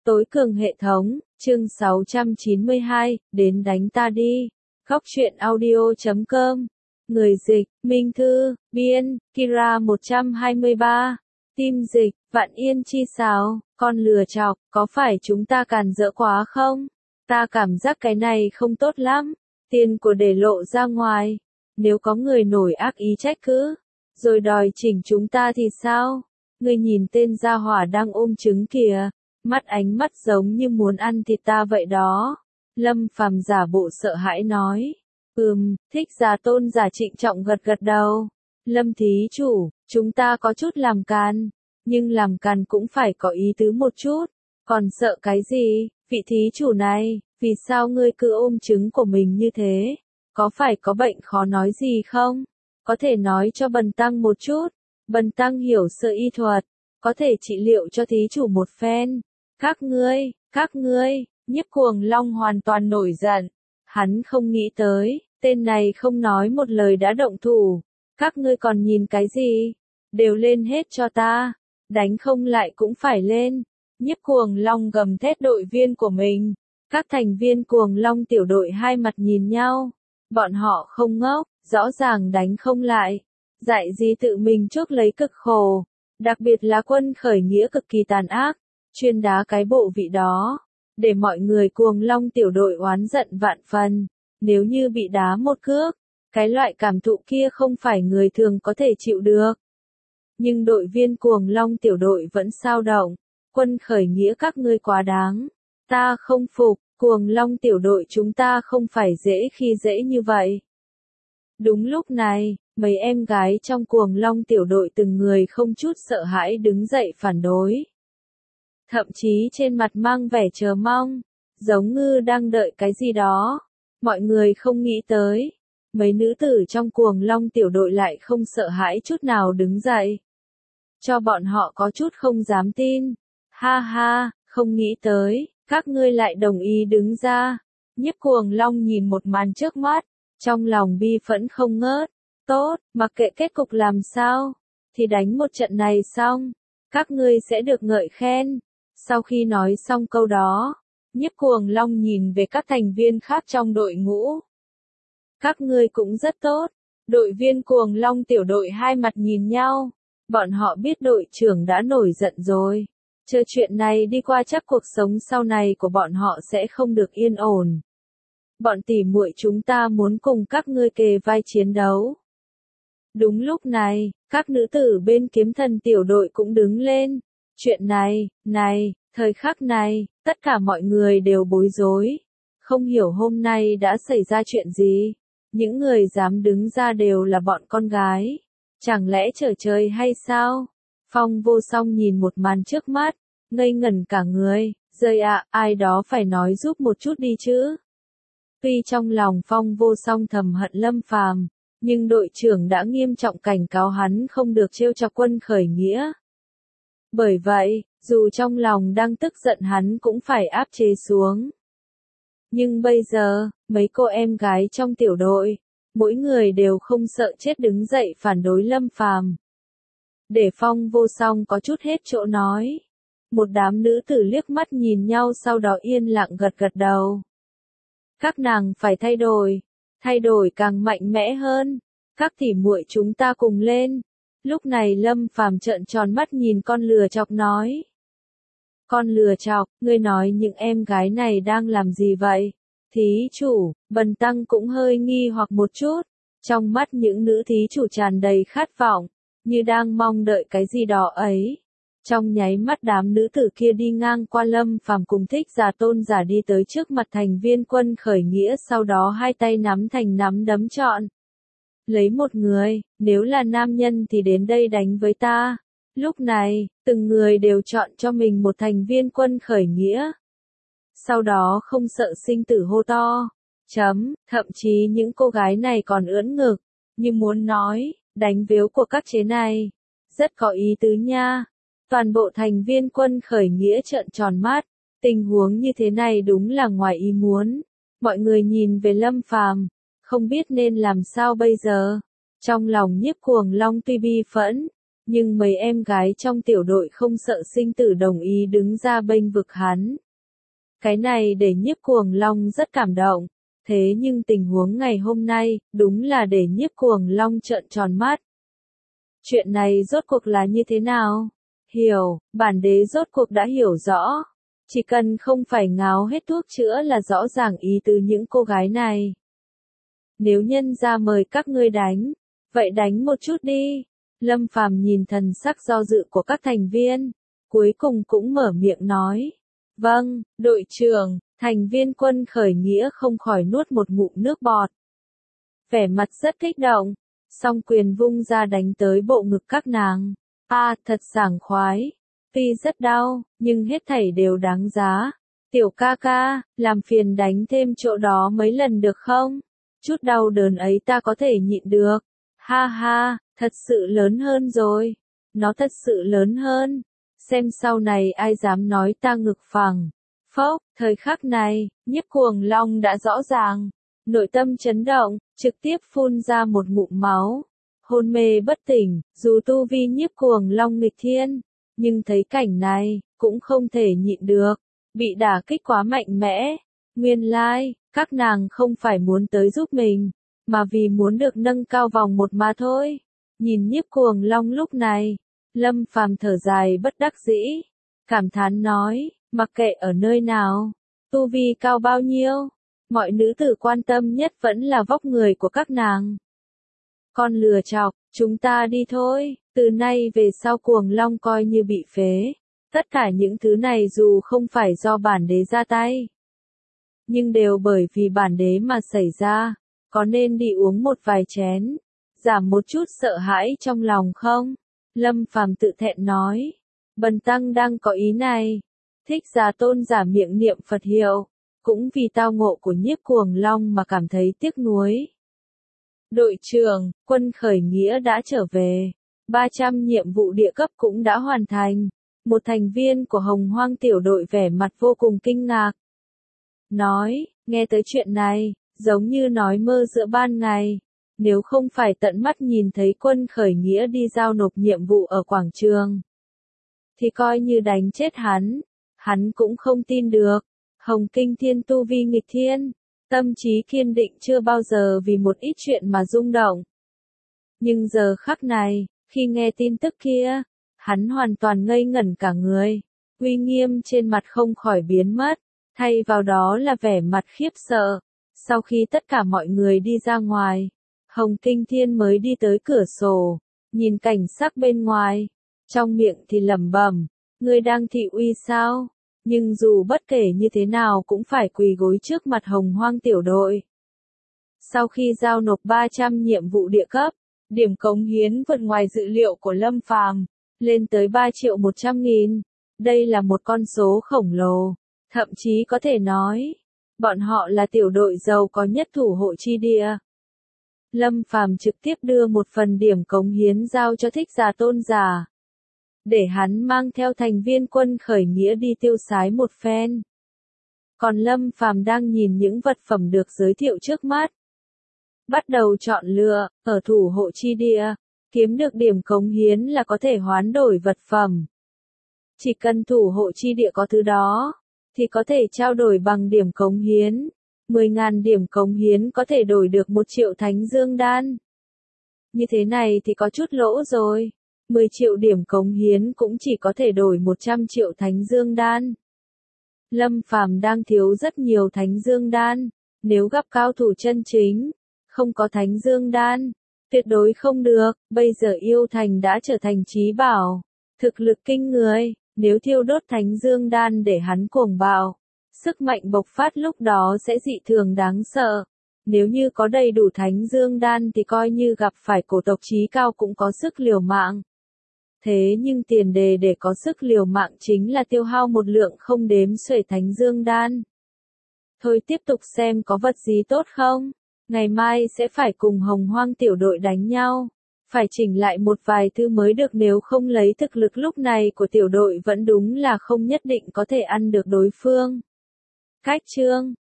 Tối cường hệ thống, chương 692, đến đánh ta đi. Góc truyện audio.com. Người dịch, Minh Thư, biên, Kira 123. Tim dịch, Vạn Yên chi sáo, con lừa chọc, có phải chúng ta càn rỡ quá không? Ta cảm giác cái này không tốt lắm. Tiền của để lộ ra ngoài. Nếu có người nổi ác ý trách cứ, rồi đòi chỉnh chúng ta thì sao? Ngươi nhìn tên gia hỏa đang ôm trứng kìa. Mắt ánh mắt giống như muốn ăn thịt ta vậy đó. Lâm Phàm giả bộ sợ hãi nói. Thích giả tôn giả trịnh trọng gật gật đầu. Lâm thí chủ, chúng ta có chút làm càn. Nhưng làm càn cũng phải có ý tứ một chút. Còn sợ cái gì, vị thí chủ này, vì sao ngươi cứ ôm trứng của mình như thế? Có phải có bệnh khó nói gì không? Có thể nói cho bần tăng một chút. Bần tăng hiểu sơ y thuật, có thể trị liệu cho thí chủ một phen. Các ngươi, Nhiếp Cuồng Long hoàn toàn nổi giận. Hắn không nghĩ tới, tên này không nói một lời đã động thủ. Các ngươi còn nhìn cái gì? Đều lên hết cho ta. Đánh không lại cũng phải lên. Nhiếp Cuồng Long gầm thét đội viên của mình. Các thành viên Cuồng Long tiểu đội hai mặt nhìn nhau. Bọn họ không ngốc, rõ ràng đánh không lại. Dạy gì tự mình chuốc lấy cực khổ. Đặc biệt là quân khởi nghĩa cực kỳ tàn ác. Chuyên đá cái bộ vị đó, để mọi người Cuồng Long tiểu đội oán giận vạn phần. Nếu như bị đá một cước, cái loại cảm thụ kia không phải người thường có thể chịu được. Nhưng đội viên Cuồng Long tiểu đội vẫn sao động. Quân khởi nghĩa các ngươi quá đáng. Ta không phục, Cuồng Long tiểu đội chúng ta không phải dễ khi dễ như vậy. Đúng lúc này, mấy em gái trong Cuồng Long tiểu đội từng người không chút sợ hãi đứng dậy phản đối. Thậm chí trên mặt mang vẻ chờ mong, giống như đang đợi cái gì đó. Mọi người không nghĩ tới, mấy nữ tử trong Cuồng Long tiểu đội lại không sợ hãi chút nào đứng dậy. Cho bọn họ có chút không dám tin. Ha ha, không nghĩ tới, các ngươi lại đồng ý đứng ra. Nhiếp Cuồng Long nhìn một màn trước mắt, trong lòng bi phẫn không ngớt. Tốt, mặc kệ kết cục làm sao, thì đánh một trận này xong, các ngươi sẽ được ngợi khen. Sau khi nói xong câu đó, Nhiếp Cuồng Long nhìn về các thành viên khác trong đội ngũ. Các ngươi cũng rất tốt. Đội viên Cuồng Long tiểu đội hai mặt nhìn nhau. Bọn họ biết đội trưởng đã nổi giận rồi. Chờ chuyện này đi qua chắc cuộc sống sau này của bọn họ sẽ không được yên ổn. Bọn tỉ muội chúng ta muốn cùng các ngươi kề vai chiến đấu. Đúng lúc này, các nữ tử bên Kiếm Thần tiểu đội cũng đứng lên. Chuyện này, thời khắc này, tất cả mọi người đều bối rối. Không hiểu hôm nay đã xảy ra chuyện gì. Những người dám đứng ra đều là bọn con gái. Chẳng lẽ trở trời hay sao? Phong Vô Song nhìn một màn trước mắt, ngây ngẩn cả người. Rơi ạ, ai đó phải nói giúp một chút đi chứ. Tuy trong lòng Phong Vô Song thầm hận Lâm Phàm, nhưng đội trưởng đã nghiêm trọng cảnh cáo hắn không được trêu chọc quân khởi nghĩa. Bởi vậy, dù trong lòng đang tức giận hắn cũng phải áp chế xuống. Nhưng bây giờ, mấy cô em gái trong tiểu đội, mỗi người đều không sợ chết đứng dậy phản đối Lâm Phàm. Để Phong Vô Song có chút hết chỗ nói. Một đám nữ tử liếc mắt nhìn nhau sau đó yên lặng gật gật đầu. Các nàng phải thay đổi càng mạnh mẽ hơn. Các tỷ muội chúng ta cùng lên. Lúc này Lâm Phàm trợn tròn mắt nhìn con lừa chọc nói. Con lừa chọc, ngươi nói những em gái này đang làm gì vậy? Thí chủ, bần tăng cũng hơi nghi hoặc một chút. Trong mắt những nữ thí chủ tràn đầy khát vọng, như đang mong đợi cái gì đó ấy. Trong nháy mắt đám nữ tử kia đi ngang qua Lâm Phàm cùng Thích Giả Tôn giả đi tới trước mặt thành viên quân khởi nghĩa, sau đó hai tay nắm thành nắm đấm trọn. Lấy một người, nếu là nam nhân thì đến đây đánh với ta. Lúc này, từng người đều chọn cho mình một thành viên quân khởi nghĩa. Sau đó không sợ sinh tử hô to. Thậm chí những cô gái này còn ưỡn ngực, như muốn nói, đánh vếu của các chế này. Rất có ý tứ nha. Toàn bộ thành viên quân khởi nghĩa trợn tròn mắt. Tình huống như thế này đúng là ngoài ý muốn. Mọi người nhìn về Lâm Phàm, không biết nên làm sao bây giờ. Trong lòng Nhiếp Cuồng Long tuy bi phẫn, Nhưng mấy em gái trong tiểu đội không sợ sinh tử đồng ý đứng ra bênh vực hắn. Cái này để Nhiếp Cuồng Long rất cảm động. Thế nhưng tình huống ngày hôm nay, đúng là để Nhiếp Cuồng Long trợn tròn mắt. Chuyện này rốt cuộc là như thế nào? Hiểu, bản đế rốt cuộc đã hiểu rõ. Chỉ cần không phải ngáo hết thuốc chữa là rõ ràng ý tứ những cô gái này. Nếu nhân ra mời các ngươi đánh, vậy đánh một chút đi. Lâm Phàm nhìn thần sắc do dự của các thành viên, cuối cùng cũng mở miệng nói. Vâng, đội trưởng, thành viên Quân Khởi Nghĩa không khỏi nuốt một ngụm nước bọt. Vẻ mặt rất kích động, song quyền vung ra đánh tới bộ ngực các nàng. Thật sảng khoái. Tuy rất đau, nhưng hết thảy đều đáng giá. Tiểu ca ca, làm phiền đánh thêm chỗ đó mấy lần được không? Chút đau đớn ấy ta có thể nhịn được. Ha ha, thật sự lớn hơn rồi. Nó thật sự lớn hơn. Xem sau này ai dám nói ta ngực phẳng. Phốc, thời khắc này, Nhiếp Cuồng Long đã rõ ràng. Nội tâm chấn động, trực tiếp phun ra một ngụm máu. Hôn mê bất tỉnh, dù tu vi Nhiếp Cuồng Long nghịch thiên, nhưng thấy cảnh này, cũng không thể nhịn được. Bị đả kích quá mạnh mẽ. Nguyên lai, các nàng không phải muốn tới giúp mình, mà vì muốn được nâng cao vòng một mà thôi. Nhìn Nhiếp Cuồng Long lúc này, Lâm Phàm thở dài bất đắc dĩ, cảm thán nói, mặc kệ ở nơi nào, tu vi cao bao nhiêu, mọi nữ tử quan tâm nhất vẫn là vóc người của các nàng. Con lừa chọc, chúng ta đi thôi, từ nay về sau Cuồng Long coi như bị phế. Tất cả những thứ này dù không phải do bản đế ra tay, nhưng đều bởi vì bản đế mà xảy ra, có nên đi uống một vài chén, giảm một chút sợ hãi trong lòng không? Lâm Phàm tự thẹn nói, bần tăng đang có ý này. Thích Giả Tôn giả miệng niệm Phật hiệu, cũng vì tao ngộ của Nhiếp Cuồng Long mà cảm thấy tiếc nuối. Đội trưởng, Quân Khởi Nghĩa đã trở về, 300 nhiệm vụ địa cấp cũng đã hoàn thành. Một thành viên của Hồng Hoang tiểu đội vẻ mặt vô cùng kinh ngạc. Nói, nghe tới chuyện này, giống như nói mơ giữa ban ngày. Nếu không phải tận mắt nhìn thấy Quân Khởi Nghĩa đi giao nộp nhiệm vụ ở quảng trường, thì coi như đánh chết hắn cũng không tin được. Hồng Kinh Thiên tu vi nghịch thiên, tâm trí kiên định chưa bao giờ vì một ít chuyện mà rung động. Nhưng giờ khắc này, khi nghe tin tức kia, hắn hoàn toàn ngây ngẩn cả người, uy nghiêm trên mặt không khỏi biến mất, thay vào đó là vẻ mặt khiếp sợ. Sau khi tất cả mọi người đi ra ngoài, Hồng Kinh Thiên mới đi tới cửa sổ, nhìn cảnh sắc bên ngoài, trong miệng thì lẩm bẩm, ngươi đang thị uy sao? Nhưng dù bất kể như thế nào cũng phải quỳ gối trước mặt Hồng Hoang tiểu đội. Sau khi giao nộp 300 nhiệm vụ địa cấp, điểm cống hiến vượt ngoài dự liệu của Lâm Phàm, lên tới 3.100.000. Đây là một con số khổng lồ, thậm chí có thể nói, bọn họ là tiểu đội giàu có nhất thủ hộ chi địa. Lâm Phàm trực tiếp đưa một phần điểm cống hiến giao cho Thích Giả Tôn giả, để hắn mang theo thành viên Quân Khởi Nghĩa đi tiêu sái một phen. Còn Lâm Phàm đang nhìn những vật phẩm được giới thiệu trước mắt, bắt đầu chọn lựa. Ở thủ hộ chi địa, kiếm được điểm cống hiến là có thể hoán đổi vật phẩm. Chỉ cần thủ hộ chi địa có thứ đó, thì có thể trao đổi bằng điểm cống hiến. 10.000 điểm cống hiến có thể đổi được 1 triệu Thánh Dương Đan. Như thế này thì có chút lỗ rồi. 10 triệu điểm cống hiến cũng chỉ có thể đổi 100 triệu Thánh Dương Đan. Lâm Phàm đang thiếu rất nhiều Thánh Dương Đan. Nếu gặp cao thủ chân chính, không có Thánh Dương Đan, tuyệt đối không được. Bây giờ yêu thành đã trở thành trí bảo, thực lực kinh người. Nếu thiêu đốt Thánh Dương Đan để hắn cuồng bạo, sức mạnh bộc phát lúc đó sẽ dị thường đáng sợ. Nếu như có đầy đủ Thánh Dương Đan thì coi như gặp phải cổ tộc chí cao cũng có sức liều mạng. Thế nhưng tiền đề để có sức liều mạng chính là tiêu hao một lượng không đếm xuể Thánh Dương Đan. Thôi tiếp tục xem có vật gì tốt không? Ngày mai sẽ phải cùng Hồng Hoang tiểu đội đánh nhau. Phải chỉnh lại một vài thứ mới được, nếu không lấy thực lực lúc này của tiểu đội vẫn đúng là không nhất định có thể ăn được đối phương. Cách chương